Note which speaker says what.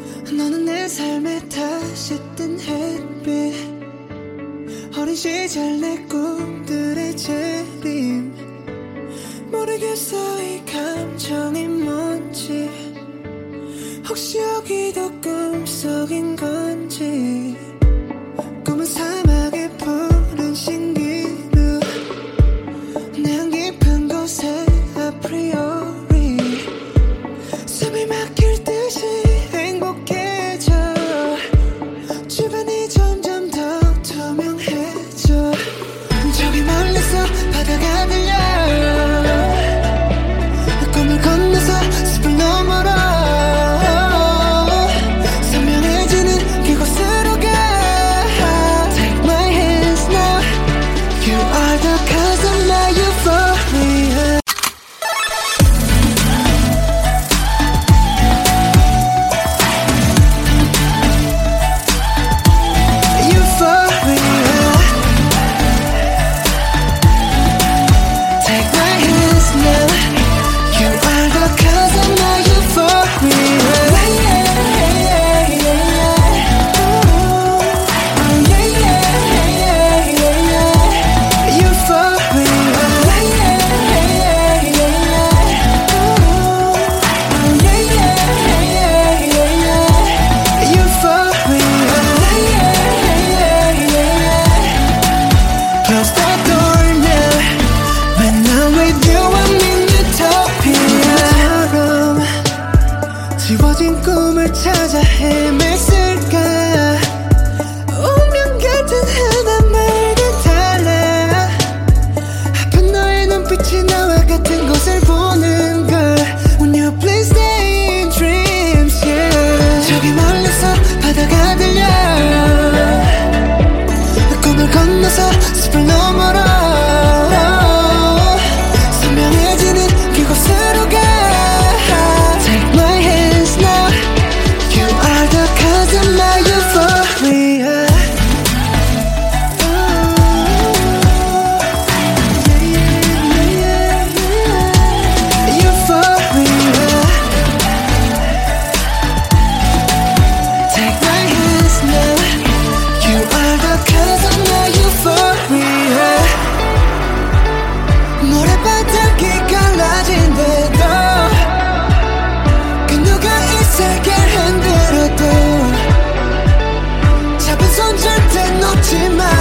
Speaker 1: 너는 내 삶에 다시 뜬 햇빛, 어린 시절 내 꿈들의 재림. 모르겠어 이 감정이 뭔지, 혹시 여기도 꿈속인 건지. 꿈은 사막의 푸른 신기루, 내 깊은 곳에 아프리오리 숨이 막힐 듯이 행복해져. 주변이 점점 더 투명해져. 저기 멀리서 바다가 들려, 꿈을 건너서 숲을 너머로 선명해지는 그곳으로 가. Take my hands now, you are the cause of my euphoria. 지워진 꿈을 찾아 헤맸을까. 운명 같은 하나말과 달라. 아픈 너의 눈빛이 나와 같은 곳을 보는 걸. When you please stay in dreams, yeah. 저기 멀리서 바다가 들려, 꿈을 건너서 숲을 너머로 선명해지는 그곳으로 가. 모래바닥이 갈라진대도 그 누가 이 세계를 흔들어도 잡은 손 절대 놓지 마.